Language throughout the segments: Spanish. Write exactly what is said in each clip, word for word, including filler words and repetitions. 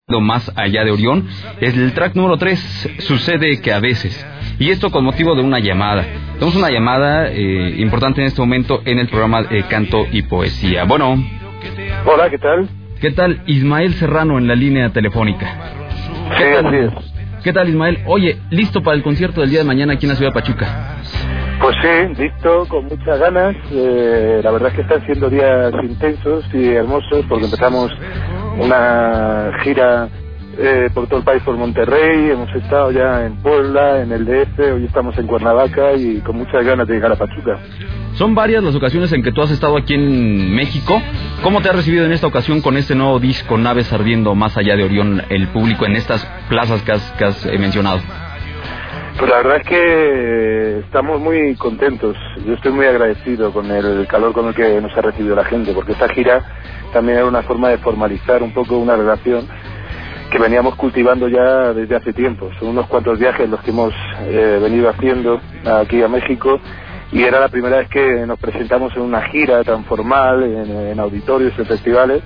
Más allá de Orión. Es el track número tres, Sucede que a veces. Y esto con motivo de una llamada. Tenemos una llamada eh, importante en este momento en el programa de Canto y Poesía. Bueno. Hola, ¿qué tal? ¿Qué tal? Ismael Serrano en la línea telefónica. Sí, así es. ¿Qué tal, Ismael? Oye, ¿listo para el concierto del día de mañana aquí en la ciudad de Pachuca? Pues sí, listo, con muchas ganas. Eh, la verdad es que están siendo días intensos y hermosos porque empezamos una gira eh, por todo el país, por Monterrey. Hemos estado ya en Puebla, en el D F, hoy estamos en Cuernavaca y con muchas ganas de llegar a Pachuca. Son varias las ocasiones en que tú has estado aquí en México. ¿Cómo te ha recibido en esta ocasión con este nuevo disco, Naves Ardiendo Más Allá de Orión, el público en estas plazas que has, que has eh, mencionado? Pues la verdad es que estamos muy contentos. Yo estoy muy agradecido con el calor con el que nos ha recibido la gente, porque esta gira también era una forma de formalizar un poco una relación que veníamos cultivando ya desde hace tiempo. Son unos cuantos viajes los que hemos eh, venido haciendo aquí a México y era la primera vez que nos presentamos en una gira tan formal, en, en auditorios, en festivales,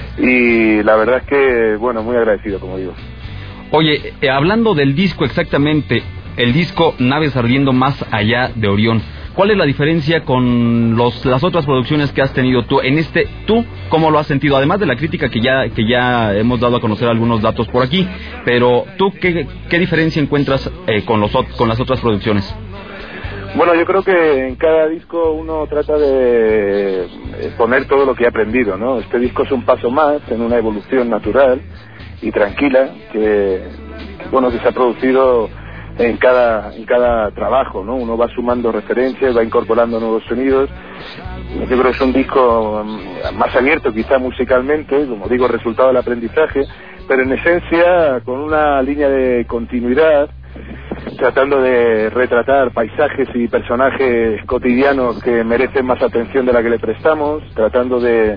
y la verdad es que, bueno, muy agradecido, como digo. Oye, eh, hablando del disco exactamente, el disco Naves Ardiendo Más Allá de Orión, ¿cuál es la diferencia con los, las otras producciones que has tenido tú? En este, ¿tú cómo lo has sentido? Además de la crítica que ya que ya hemos dado a conocer algunos datos por aquí, pero ¿tú qué, qué diferencia encuentras eh, con, los, con las otras producciones? Bueno, yo creo que en cada disco uno trata de poner todo lo que ha aprendido, ¿no? Este disco es un paso más en una evolución natural y tranquila que, bueno, que se ha producido en cada en cada trabajo, ¿no? Uno va sumando referencias, va incorporando nuevos sonidos. Yo creo que es un disco más abierto quizá musicalmente, como digo, resultado del aprendizaje, pero en esencia con una línea de continuidad, tratando de retratar paisajes y personajes cotidianos que merecen más atención de la que le prestamos, tratando de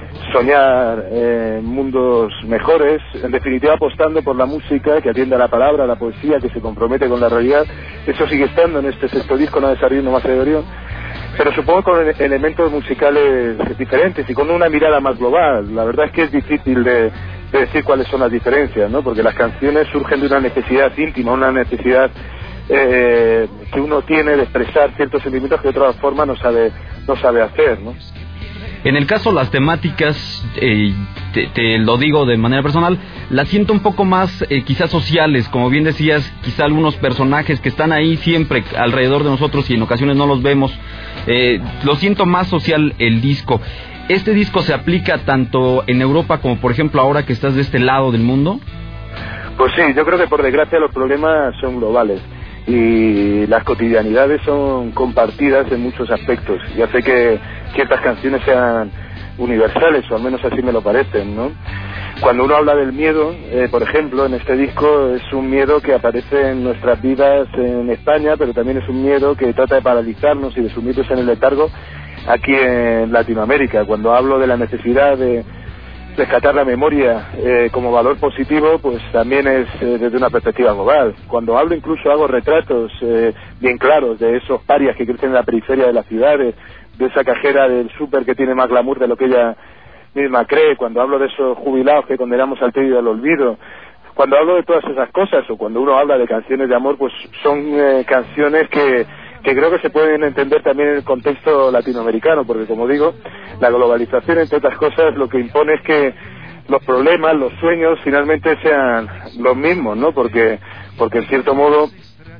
soñar eh, mundos mejores, en definitiva apostando por la música que atiende a la palabra, a la poesía, que se compromete con la realidad. Eso sigue estando en este sexto disco, Naves Ardiendo Más Allá de Orión, pero supongo con elementos musicales diferentes y con una mirada más global. La verdad es que es difícil de, de decir cuáles son las diferencias, ¿no? Porque las canciones surgen de una necesidad íntima, una necesidad eh, que uno tiene de expresar ciertos sentimientos que de otra forma no sabe, no sabe hacer, ¿no? En el caso las temáticas, eh, te, te lo digo de manera personal, las siento un poco más eh, quizás sociales, como bien decías, quizá algunos personajes que están ahí siempre alrededor de nosotros y en ocasiones no los vemos, eh, lo siento más social el disco. ¿Este disco se aplica tanto en Europa como por ejemplo ahora que estás de este lado del mundo? Pues sí, yo creo que por desgracia los problemas son globales y las cotidianidades son compartidas en muchos aspectos. Ya sé que ciertas canciones sean universales, o al menos así me lo parecen, ¿no? Cuando uno habla del miedo, eh, por ejemplo, en este disco es un miedo que aparece en nuestras vidas en España, pero también es un miedo que trata de paralizarnos y de sumirnos en el letargo aquí en Latinoamérica. Cuando hablo de la necesidad de rescatar la memoria eh, como valor positivo, pues también es eh, desde una perspectiva global. Cuando hablo incluso hago retratos eh, bien claros de esos parias que crecen en la periferia de las ciudades, de esa cajera del súper que tiene más glamour de lo que ella misma cree, cuando hablo de esos jubilados que condenamos al tedio y al olvido, cuando hablo de todas esas cosas, o cuando uno habla de canciones de amor, pues son eh, canciones que que creo que se pueden entender también en el contexto latinoamericano, porque como digo, la globalización, entre otras cosas, lo que impone es que los problemas, los sueños, finalmente sean los mismos, ¿no? Porque, porque en cierto modo,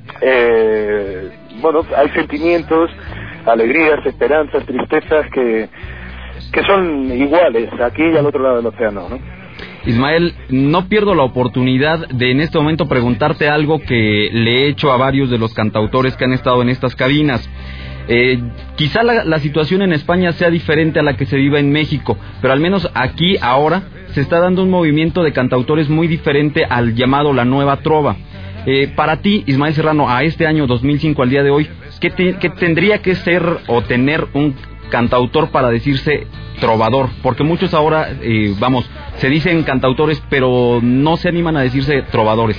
eh, bueno, hay sentimientos, alegrías, esperanzas, tristezas que, que son iguales aquí y al otro lado del océano, ¿no? Ismael, no pierdo la oportunidad de en este momento preguntarte algo que le he hecho a varios de los cantautores que han estado en estas cabinas. Eh, quizá la, la situación en España sea diferente a la que se vive en México, pero al menos aquí ahora se está dando un movimiento de cantautores muy diferente al llamado la nueva trova. Eh, para ti, Ismael Serrano, a este año dos mil cinco, al día de hoy, ¿qué, te, qué tendría que ser o tener un cantautor para decirse trovador? Porque muchos ahora, eh, vamos, se dicen cantautores, pero no se animan a decirse trovadores.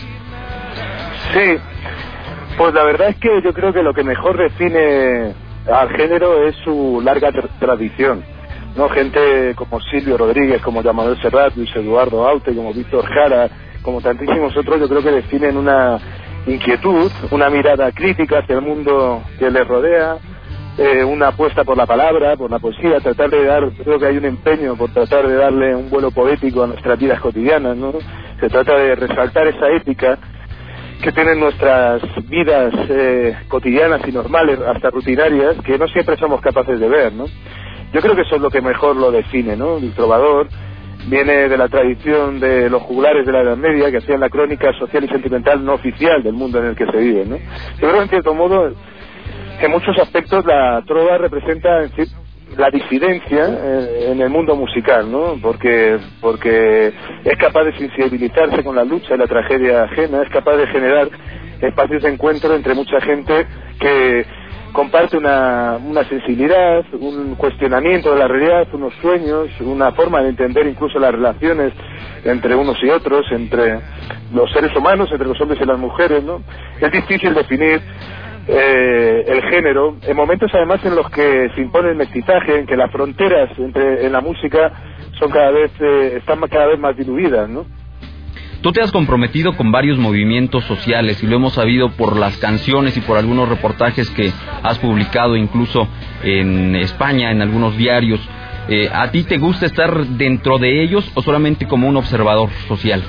Sí, pues la verdad es que yo creo que lo que mejor define al género es su larga tra- tradición. ¿no? Gente como Silvio Rodríguez, como Manuel Serrat, Luis Eduardo Aute, como Víctor Jara, como tantísimos otros, yo creo que definen una inquietud, una mirada crítica hacia el mundo que les rodea, eh, una apuesta por la palabra, por la poesía, tratar de dar, creo que hay un empeño por tratar de darle un vuelo poético a nuestras vidas cotidianas, ¿no? Se trata de resaltar esa épica que tienen nuestras vidas eh, cotidianas y normales, hasta rutinarias, que no siempre somos capaces de ver, ¿no? Yo creo que eso es lo que mejor lo define, ¿no? El trovador viene de la tradición de los juglares de la Edad Media, que hacían la crónica social y sentimental no oficial del mundo en el que se vive, ¿no? Yo creo, en cierto modo, que en muchos aspectos la trova representa en sí, la disidencia eh, en el mundo musical, ¿no? Porque, porque es capaz de sensibilizarse con la lucha y la tragedia ajena, es capaz de generar espacios de encuentro entre mucha gente que comparte una, una sensibilidad, un cuestionamiento de la realidad, unos sueños, una forma de entender incluso las relaciones entre unos y otros, entre los seres humanos, entre los hombres y las mujeres, ¿no? Es difícil definir eh, el género, en momentos además en los que se impone el mestizaje, en que las fronteras entre en la música son cada vez eh, están cada vez más diluidas, ¿no? Tú te has comprometido con varios movimientos sociales y lo hemos sabido por las canciones y por algunos reportajes que has publicado incluso en España, en algunos diarios. Eh, ¿A ti te gusta estar dentro de ellos o solamente como un observador social?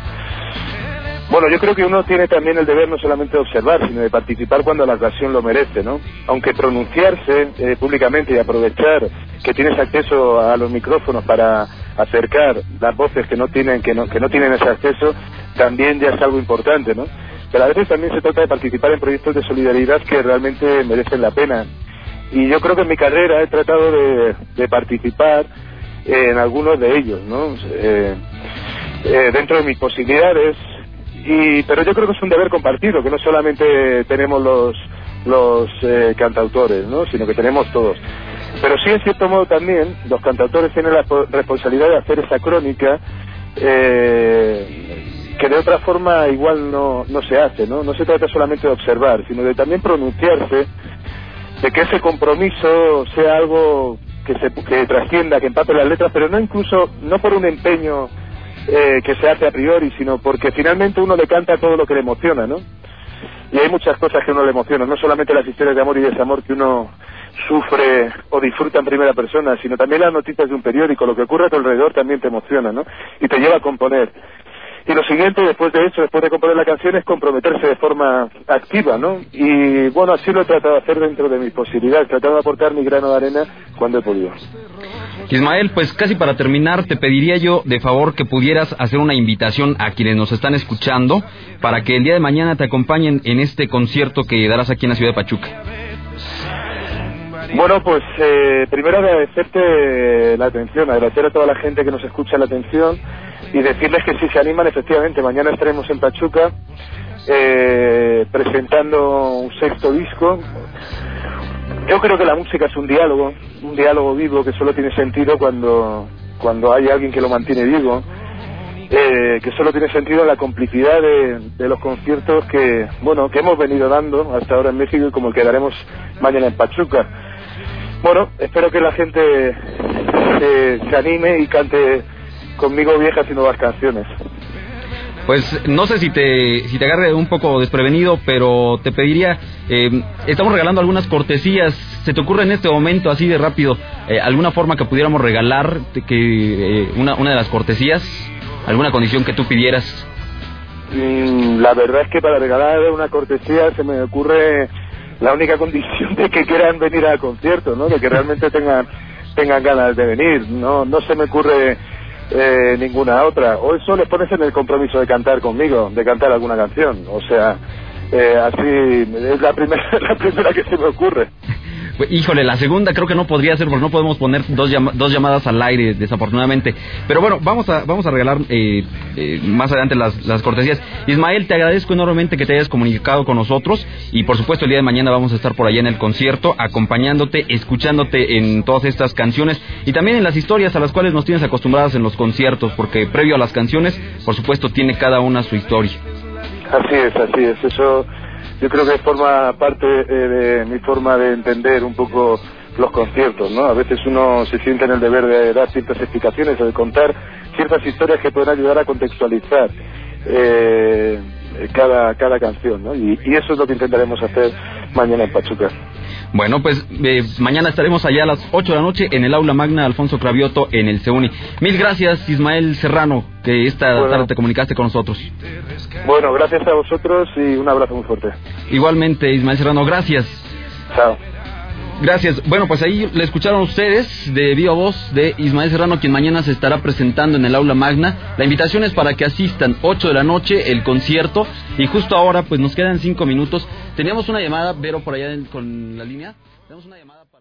Bueno, yo creo que uno tiene también el deber no solamente de observar, sino de participar cuando la ocasión lo merece, ¿no? Aunque pronunciarse eh, públicamente y aprovechar que tienes acceso a los micrófonos para acercar las voces que no tienen que no, que no tienen ese acceso, también ya es algo importante, ¿no? Pero a veces también se trata de participar en proyectos de solidaridad que realmente merecen la pena. Y yo creo que en mi carrera he tratado de, de participar en algunos de ellos, ¿no? Eh, eh, dentro de mis posibilidades. Y, pero yo creo que es un deber compartido, que no solamente tenemos los los eh, cantautores, ¿no? Sino que tenemos todos. Pero sí, en cierto modo también, los cantautores tienen la responsabilidad de hacer esa crónica eh, que de otra forma igual no, no se hace, ¿no? No se trata solamente de observar, sino de también pronunciarse, de que ese compromiso sea algo que se que trascienda, que empape las letras, pero no incluso, no por un empeño Eh, que se hace a priori, sino porque finalmente uno le canta todo lo que le emociona, ¿no? Y hay muchas cosas que a uno le emocionan, no solamente las historias de amor y desamor que uno sufre o disfruta en primera persona, sino también las noticias de un periódico, lo que ocurre a tu alrededor también te emociona, ¿no? Y te lleva a componer. Y lo siguiente, después de eso, después de componer la canción, es comprometerse de forma activa, ¿no? Y bueno, así lo he tratado de hacer dentro de mis posibilidades, tratando de aportar mi grano de arena cuando he podido. Ismael, pues casi para terminar, te pediría yo de favor que pudieras hacer una invitación a quienes nos están escuchando para que el día de mañana te acompañen en este concierto que darás aquí en la ciudad de Pachuca. Bueno, pues eh, primero agradecerte la atención, agradecer a toda la gente que nos escucha la atención y decirles que si se animan, efectivamente, mañana estaremos en Pachuca eh, presentando un sexto disco. Yo creo que la música es un diálogo, un diálogo vivo que solo tiene sentido cuando, cuando hay alguien que lo mantiene vivo, eh, que solo tiene sentido en la complicidad de, de los conciertos que, bueno, que hemos venido dando hasta ahora en México y como el que daremos mañana en Pachuca. Bueno, espero que la gente eh, se anime y cante conmigo viejas y nuevas canciones. Pues no sé si te si te agarre un poco desprevenido, pero te pediría, eh, estamos regalando algunas cortesías. ¿Se te ocurre en este momento, así de rápido, eh, alguna forma que pudiéramos regalar que eh, una, una de las cortesías? ¿Alguna condición que tú pidieras? Mm, la verdad es que para regalar una cortesía se me ocurre la única condición de que quieran venir al concierto, ¿no? De que realmente tengan tengan ganas de venir. No no se me ocurre eh, ninguna otra. O eso les pones en el compromiso de cantar conmigo, de cantar alguna canción. O sea, eh, así es la primera la primera que se me ocurre. Híjole, la segunda creo que no podría ser porque no podemos poner dos, llama, dos llamadas al aire, desafortunadamente. Pero bueno, vamos a vamos a regalar eh, eh, más adelante las, las cortesías. Ismael, te agradezco enormemente que te hayas comunicado con nosotros y por supuesto el día de mañana vamos a estar por allá en el concierto, acompañándote, escuchándote en todas estas canciones y también en las historias a las cuales nos tienes acostumbradas en los conciertos, porque previo a las canciones, por supuesto, tiene cada una su historia. Así es, así es, eso... Yo creo que forma parte eh, de mi forma de entender un poco los conciertos, ¿no? A veces uno se siente en el deber de dar ciertas explicaciones o de contar ciertas historias que pueden ayudar a contextualizar eh, cada cada canción, ¿no? Y, y eso es lo que intentaremos hacer mañana en Pachuca. Bueno, pues eh, mañana estaremos allá a las ocho de la noche en el Aula Magna Alfonso Cravioto en el CEUNI. Mil gracias, Ismael Serrano, que esta bueno. tarde te comunicaste con nosotros. Bueno, gracias a vosotros y un abrazo muy fuerte. Igualmente, Ismael Serrano, gracias. Chao. Gracias. Bueno, pues ahí le escucharon ustedes de viva voz de Ismael Serrano, quien mañana se estará presentando en el Aula Magna. La invitación es para que asistan, ocho de la noche, el concierto. Y justo ahora, pues nos quedan cinco minutos. Teníamos una llamada, Vero, por allá en, con la línea. Tenemos una llamada.